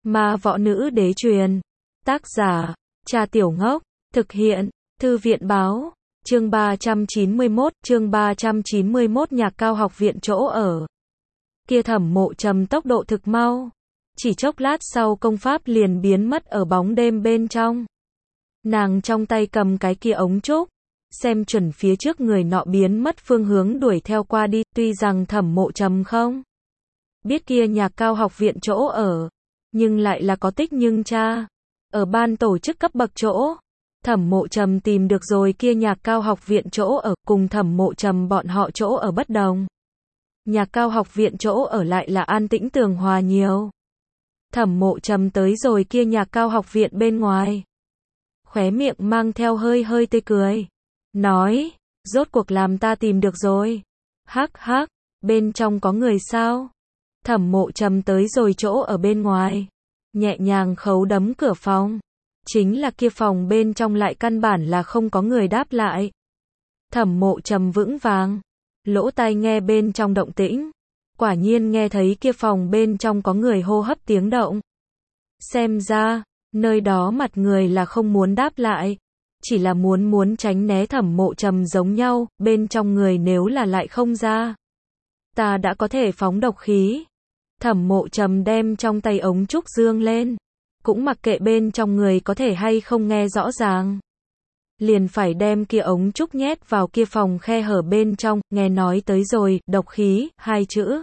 Ma võ nữ đế truyền. Tác giả, Cha Tiểu Ngốc. Thực hiện, Thư viện báo. Chương 391, Nhạc Cao học viện chỗ ở. Kia Thẩm Mộ Trầm tốc độ thực mau. Chỉ chốc lát sau công pháp liền biến mất ở bóng đêm bên trong. Nàng trong tay cầm cái kia ống trúc, xem chuẩn phía trước người nọ biến mất phương hướng đuổi theo qua đi, tuy rằng Thẩm Mộ Trầm không biết kia Nhạc Cao học viện chỗ ở, nhưng lại là có tích nhưng cha. Ở ban tổ chức cấp bậc chỗ, Thẩm Mộ Trầm tìm được rồi kia Nhạc Cao học viện chỗ ở, cùng Thẩm Mộ Trầm bọn họ chỗ ở bất đồng. Nhạc Cao học viện chỗ ở lại là an tĩnh tường hòa nhiều. Thẩm Mộ Trầm tới rồi kia Nhạc Cao học viện bên ngoài, khóe miệng mang theo hơi hơi tươi cười, nói, rốt cuộc làm ta tìm được rồi. Hắc hắc, bên trong có người sao? Thẩm Mộ Trầm tới rồi chỗ ở bên ngoài, nhẹ nhàng khấu đấm cửa phòng. Chính là kia phòng bên trong lại căn bản là không có người đáp lại. Thẩm Mộ Trầm vững vàng, lỗ tai nghe bên trong động tĩnh, quả nhiên nghe thấy kia phòng bên trong có người hô hấp tiếng động. Xem ra, nơi đó mặt người là không muốn đáp lại, chỉ là muốn tránh né Thẩm Mộ Trầm giống nhau, bên trong người nếu là lại không ra, ta đã có thể phóng độc khí. Thẩm Mộ Trầm đem trong tay ống trúc dương lên, cũng mặc kệ bên trong người có thể hay không nghe rõ ràng, liền phải đem kia ống trúc nhét vào kia phòng khe hở bên trong, nghe nói tới rồi, độc khí, hai chữ.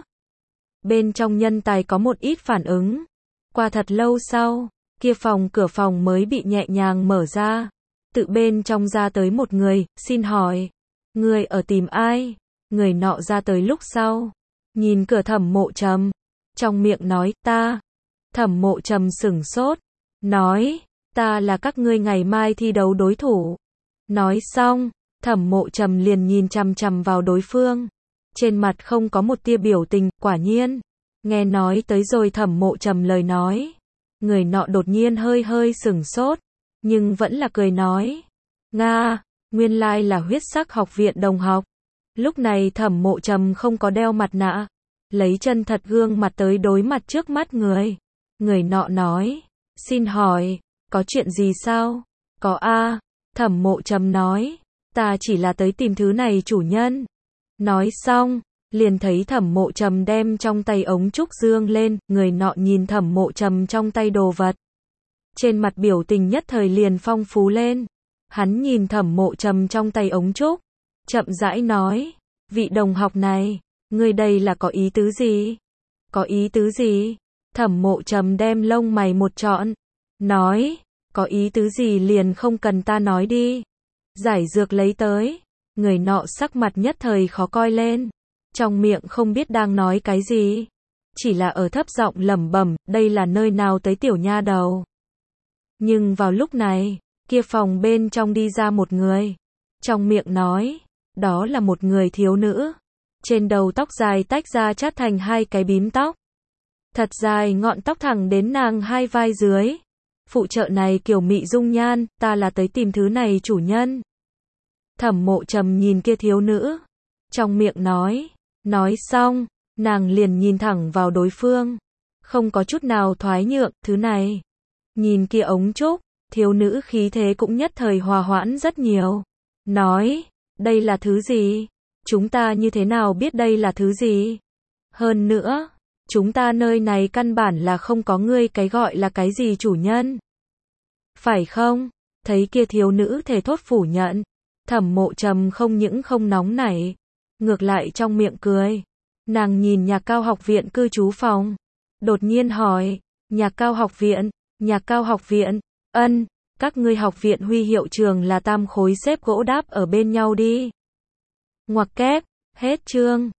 Bên trong nhân tài có một ít phản ứng. Qua thật lâu sau, kia phòng cửa phòng mới bị nhẹ nhàng mở ra. Tự bên trong ra tới một người, xin hỏi, người ở tìm ai? Người nọ ra tới lúc sau, nhìn cửa Thẩm Mộ Trầm, trong miệng nói, ta. Thẩm Mộ Trầm sửng sốt, nói, ta là các ngươi ngày mai thi đấu đối thủ. Nói xong, Thẩm Mộ Trầm liền nhìn chằm chằm vào đối phương, trên mặt không có một tia biểu tình. Quả nhiên, nghe nói tới rồi Thẩm Mộ Trầm lời nói, người nọ đột nhiên hơi hơi sửng sốt, nhưng vẫn là cười nói, Nga, nguyên lai là Huyết Sắc học viện đồng học. Lúc này Thẩm Mộ Trầm không có đeo mặt nạ, lấy chân thật gương mặt tới đối mặt trước mắt người. Người nọ nói, xin hỏi, có chuyện gì sao? Có a. Thẩm Mộ Trầm nói, ta chỉ là tới tìm thứ này chủ nhân. Nói xong, liền thấy Thẩm Mộ Trầm đem trong tay ống trúc dương lên, người nọ nhìn Thẩm Mộ Trầm trong tay đồ vật, trên mặt biểu tình nhất thời liền phong phú lên. Hắn nhìn Thẩm Mộ Trầm trong tay ống trúc, chậm rãi nói, vị đồng học này, ngươi đây là có ý tứ gì? Có ý tứ gì? Thẩm Mộ Trầm đem lông mày một trọn, nói, có ý tứ gì liền không cần ta nói đi. Giải dược lấy tới. Người nọ sắc mặt nhất thời khó coi lên, trong miệng không biết đang nói cái gì, chỉ là ở thấp giọng lẩm bẩm, đây là nơi nào tới tiểu nha đầu. Nhưng vào lúc này, kia phòng bên trong đi ra một người, trong miệng nói, đó là một người thiếu nữ, trên đầu tóc dài tách ra chát thành hai cái bím tóc, thật dài ngọn tóc thẳng đến nàng hai vai dưới. Phụ trợ này kiểu mị dung nhan, ta là tới tìm thứ này chủ nhân. Thẩm Mộ Trầm nhìn kia thiếu nữ, trong miệng nói xong, nàng liền nhìn thẳng vào đối phương, không có chút nào thoái nhượng, thứ này. Nhìn kia ống trúc, thiếu nữ khí thế cũng nhất thời hòa hoãn rất nhiều, nói, đây là thứ gì? Chúng ta như thế nào biết đây là thứ gì? Hơn nữa, chúng ta nơi này căn bản là không có ngươi cái gọi là cái gì chủ nhân. Phải không? Thấy kia thiếu nữ thể thốt phủ nhận, Thẩm Mộ Trầm không những không nóng nảy, ngược lại trong miệng cười. Nàng nhìn Nhạc Cao học viện cư trú phòng, đột nhiên hỏi, Nhạc Cao học viện, Nhạc Cao học viện, ân, các ngươi học viện huy hiệu trường là tam khối xếp gỗ đáp ở bên nhau đi. Ngoặc kép, hết chương.